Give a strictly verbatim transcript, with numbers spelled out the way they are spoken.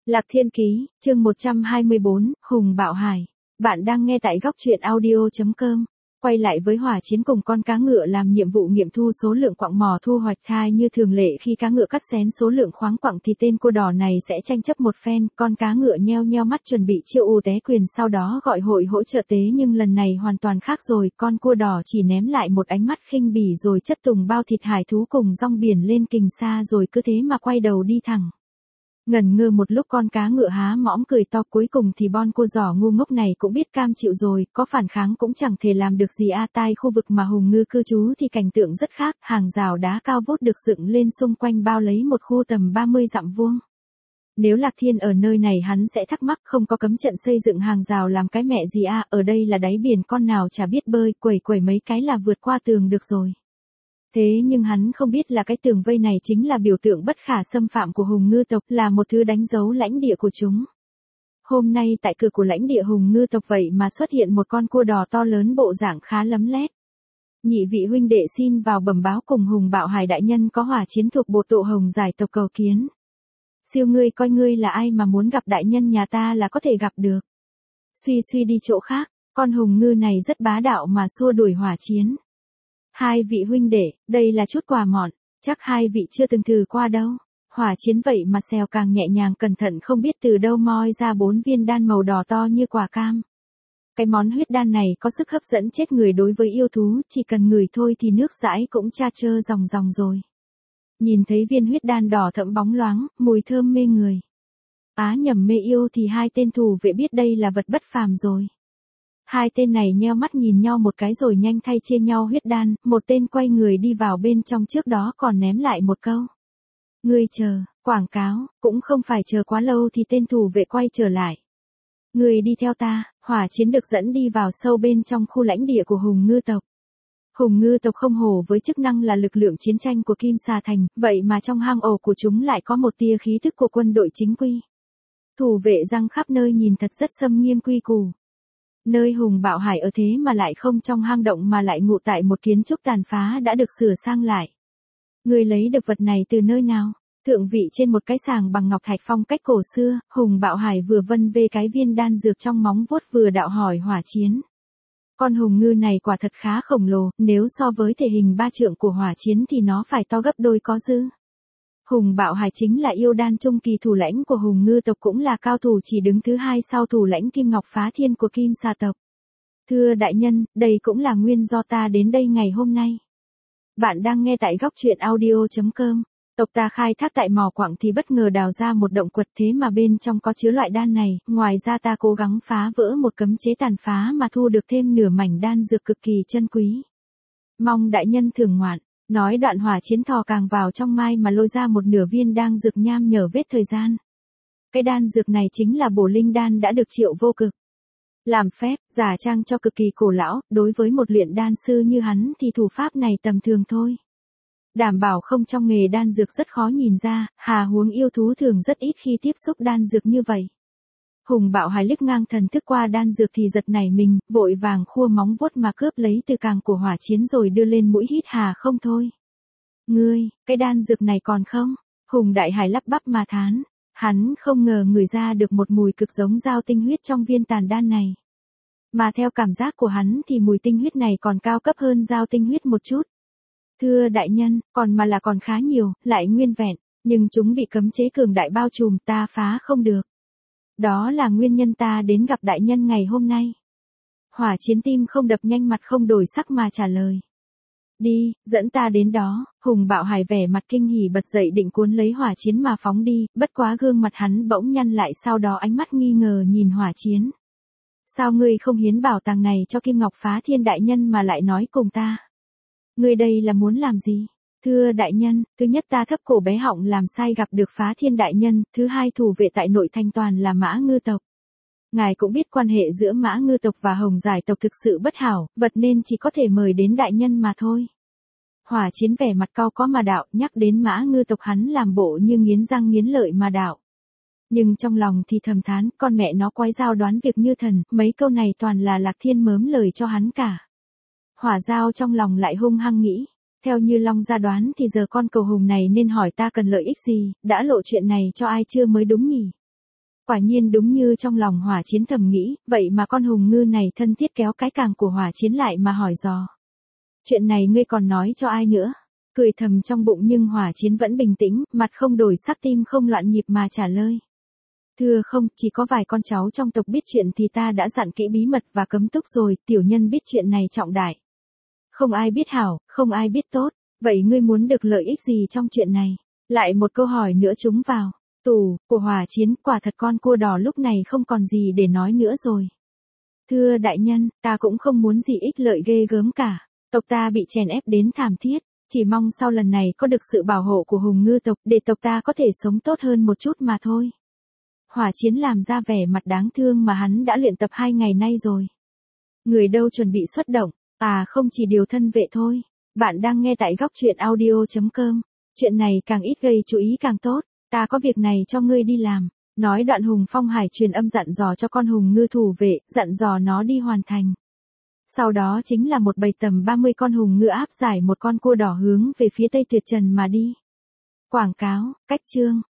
Lạc Thiên Ký, chương một trăm hai mươi bốn, Hùng Bạo Hải. Bạn đang nghe tại góc truyện audio chấm com. Quay lại với hỏa chiến cùng con cá ngựa làm nhiệm vụ nghiệm thu số lượng quặng mỏ thu hoạch thai như thường lệ khi cá ngựa cắt xén số lượng khoáng quặng thì tên cua đỏ này sẽ tranh chấp một phen, con cá ngựa nheo nheo mắt chuẩn bị chiêu ù té quyền sau đó gọi hội hỗ trợ tế nhưng lần này hoàn toàn khác rồi, con cua đỏ chỉ ném lại một ánh mắt khinh bỉ rồi chất tùng bao thịt hải thú cùng rong biển lên kình xa rồi cứ thế mà quay đầu đi thẳng. Ngẩn ngơ một lúc con cá ngựa há mõm cười to cuối cùng thì bon cua giỏ ngu ngốc này cũng biết cam chịu rồi, có phản kháng cũng chẳng thể làm được gì a tai khu vực mà Hùng Ngư cư trú thì cảnh tượng rất khác, hàng rào đá cao vút được dựng lên xung quanh bao lấy một khu tầm ba mươi dặm vuông. Nếu Lạc Thiên ở nơi này hắn sẽ thắc mắc không có cấm trận xây dựng hàng rào làm cái mẹ gì a, ở đây là đáy biển con nào chả biết bơi, quẩy quẩy mấy cái là vượt qua tường được rồi. Thế nhưng hắn không biết là cái tường vây này chính là biểu tượng bất khả xâm phạm của Hùng Ngư tộc, là một thứ đánh dấu lãnh địa của chúng. Hôm nay tại cửa của lãnh địa Hùng Ngư tộc vậy mà xuất hiện một con cua đỏ to lớn bộ dạng khá lấm lét. Nhị vị huynh đệ xin vào bẩm báo cùng Hùng Bạo Hải đại nhân có hỏa chiến thuộc bộ tộ Hồng giải tộc cầu kiến. Siêu ngươi coi ngươi là ai mà muốn gặp đại nhân nhà ta là có thể gặp được. Suy suy đi chỗ khác, con Hùng Ngư này rất bá đạo mà xua đuổi hỏa chiến. Hai vị huynh đệ, đây là chút quà mọn, chắc hai vị chưa từng thử qua đâu. Hỏa chiến vậy mà xèo càng nhẹ nhàng cẩn thận không biết từ đâu moi ra bốn viên đan màu đỏ to như quả cam. Cái món huyết đan này có sức hấp dẫn chết người đối với yêu thú, chỉ cần ngửi thôi thì nước dãi cũng cha chơ ròng ròng rồi. Nhìn thấy viên huyết đan đỏ thẫm bóng loáng, mùi thơm mê người. Á nhầm mê yêu thì hai tên thủ vệ biết đây là vật bất phàm rồi. Hai tên này nheo mắt nhìn nhau một cái rồi nhanh thay chia nhau huyết đan, một tên quay người đi vào bên trong trước đó còn ném lại một câu. Ngươi chờ, quảng cáo, cũng không phải chờ quá lâu thì tên thủ vệ quay trở lại. Ngươi đi theo ta, hỏa chiến được dẫn đi vào sâu bên trong khu lãnh địa của Hùng Ngư tộc. Hùng Ngư tộc không hổ với chức năng là lực lượng chiến tranh của Kim Xà Thành, vậy mà trong hang ổ của chúng lại có một tia khí thức của quân đội chính quy. Thủ vệ răng khắp nơi nhìn thật rất xâm nghiêm quy củ. Nơi Hùng Bạo Hải ở thế mà lại không trong hang động mà lại ngụ tại một kiến trúc tàn phá đã được sửa sang lại. Người lấy được vật này từ nơi nào? Thượng vị trên một cái sàng bằng ngọc thạch phong cách cổ xưa, Hùng Bạo Hải vừa vân vê cái viên đan dược trong móng vuốt vừa đạo hỏi hỏa chiến. Con Hùng Ngư này quả thật khá khổng lồ, nếu so với thể hình ba trượng của hỏa chiến thì nó phải to gấp đôi có dư. Hùng Bạo Hải chính là yêu đan trung kỳ thủ lãnh của Hùng Ngư tộc cũng là cao thủ chỉ đứng thứ hai sau thủ lãnh Kim Ngọc Phá Thiên của Kim Xà tộc. Thưa đại nhân, đây cũng là nguyên do ta đến đây ngày hôm nay. Bạn đang nghe tại góc truyện audio chấm com. Tộc ta khai thác tại mỏ quặng thì bất ngờ đào ra một động quật thế mà bên trong có chứa loại đan này, ngoài ra ta cố gắng phá vỡ một cấm chế tàn phá mà thu được thêm nửa mảnh đan dược cực kỳ chân quý. Mong đại nhân thưởng ngoạn. Nói đoạn hỏa chiến thò càng vào trong mai mà lôi ra một nửa viên đan dược nham nhở vết thời gian. Cái đan dược này chính là bổ linh đan đã được Triệu Vô Cực làm phép, giả trang cho cực kỳ cổ lão, đối với một luyện đan sư như hắn thì thủ pháp này tầm thường thôi. Đảm bảo không trong nghề đan dược rất khó nhìn ra, hà huống yêu thú thường rất ít khi tiếp xúc đan dược như vậy. Hùng Bạo Hải liếc ngang thần thức qua đan dược thì giật nảy mình, vội vàng khua móng vuốt mà cướp lấy từ càng của hỏa chiến rồi đưa lên mũi hít hà không thôi. Ngươi, cái đan dược này còn không? Hùng Đại Hải lắp bắp mà thán, hắn không ngờ người ra được một mùi cực giống dao tinh huyết trong viên tàn đan này. Mà theo cảm giác của hắn thì mùi tinh huyết này còn cao cấp hơn dao tinh huyết một chút. Thưa đại nhân, còn mà là còn khá nhiều, lại nguyên vẹn, nhưng chúng bị cấm chế cường đại bao trùm ta phá không được. Đó là nguyên nhân ta đến gặp đại nhân ngày hôm nay. Hỏa chiến tim không đập nhanh mặt không đổi sắc mà trả lời. Đi, dẫn ta đến đó. Hùng Bạo Hải vẻ mặt kinh hỉ bật dậy định cuốn lấy hỏa chiến mà phóng đi, bất quá gương mặt hắn bỗng nhăn lại sau đó ánh mắt nghi ngờ nhìn hỏa chiến. Sao ngươi không hiến bảo tàng này cho Kim Ngọc Phá Thiên đại nhân mà lại nói cùng ta? Ngươi đây là muốn làm gì? Thưa đại nhân, thứ nhất ta thấp cổ bé họng làm sai gặp được Phá Thiên đại nhân, thứ hai thủ vệ tại nội thành toàn là Mã Ngư tộc. Ngài cũng biết quan hệ giữa Mã Ngư tộc và Hồng Giải tộc thực sự bất hảo, vật nên chỉ có thể mời đến đại nhân mà thôi. Hỏa chiến vẻ mặt cau có mà đạo, nhắc đến Mã Ngư tộc hắn làm bộ như nghiến răng nghiến lợi mà đạo. Nhưng trong lòng thì thầm thán, con mẹ nó quái dao đoán việc như thần, mấy câu này toàn là Lạc Thiên mớm lời cho hắn cả. Hỏa Giao trong lòng lại hung hăng nghĩ, theo như Long gia đoán thì giờ con cầu hùng này nên hỏi ta cần lợi ích gì, đã lộ chuyện này cho ai chưa mới đúng nhỉ. Quả nhiên đúng như trong lòng Hỏa Chiến thầm nghĩ, vậy mà con hùng ngư này thân thiết kéo cái càng của Hỏa Chiến lại mà hỏi dò. Chuyện này ngươi còn nói cho ai nữa? Cười thầm trong bụng nhưng Hỏa Chiến vẫn bình tĩnh, mặt không đổi sắc tim không loạn nhịp mà trả lời. Thưa không, chỉ có vài con cháu trong tộc biết chuyện thì ta đã dặn kỹ bí mật và cấm túc rồi, tiểu nhân biết chuyện này trọng đại. Không ai biết hảo, không ai biết tốt, vậy ngươi muốn được lợi ích gì trong chuyện này? Lại một câu hỏi nữa trúng vào. Tù, của Hỏa Chiến, quả thật con cua đỏ lúc này không còn gì để nói nữa rồi. Thưa đại nhân, ta cũng không muốn gì ích lợi ghê gớm cả. Tộc ta bị chèn ép đến thảm thiết, chỉ mong sau lần này có được sự bảo hộ của hùng ngư tộc để tộc ta có thể sống tốt hơn một chút mà thôi. Hỏa Chiến làm ra vẻ mặt đáng thương mà hắn đã luyện tập hai ngày nay rồi. Người đâu chuẩn bị xuất động, à không chỉ điều thân vệ thôi. Bạn đang nghe tại góc truyện audio chấm com. Chuyện này càng ít gây chú ý càng tốt, ta có việc này cho ngươi đi làm. Nói đoạn Hùng Phong Hải truyền âm dặn dò cho con hùng ngư thủ vệ, dặn dò nó đi hoàn thành. Sau đó chính là một bầy tầm ba mươi con hùng ngư áp giải một con cua đỏ hướng về phía Tây Tuyệt Trần mà đi. Quảng cáo, cách chương.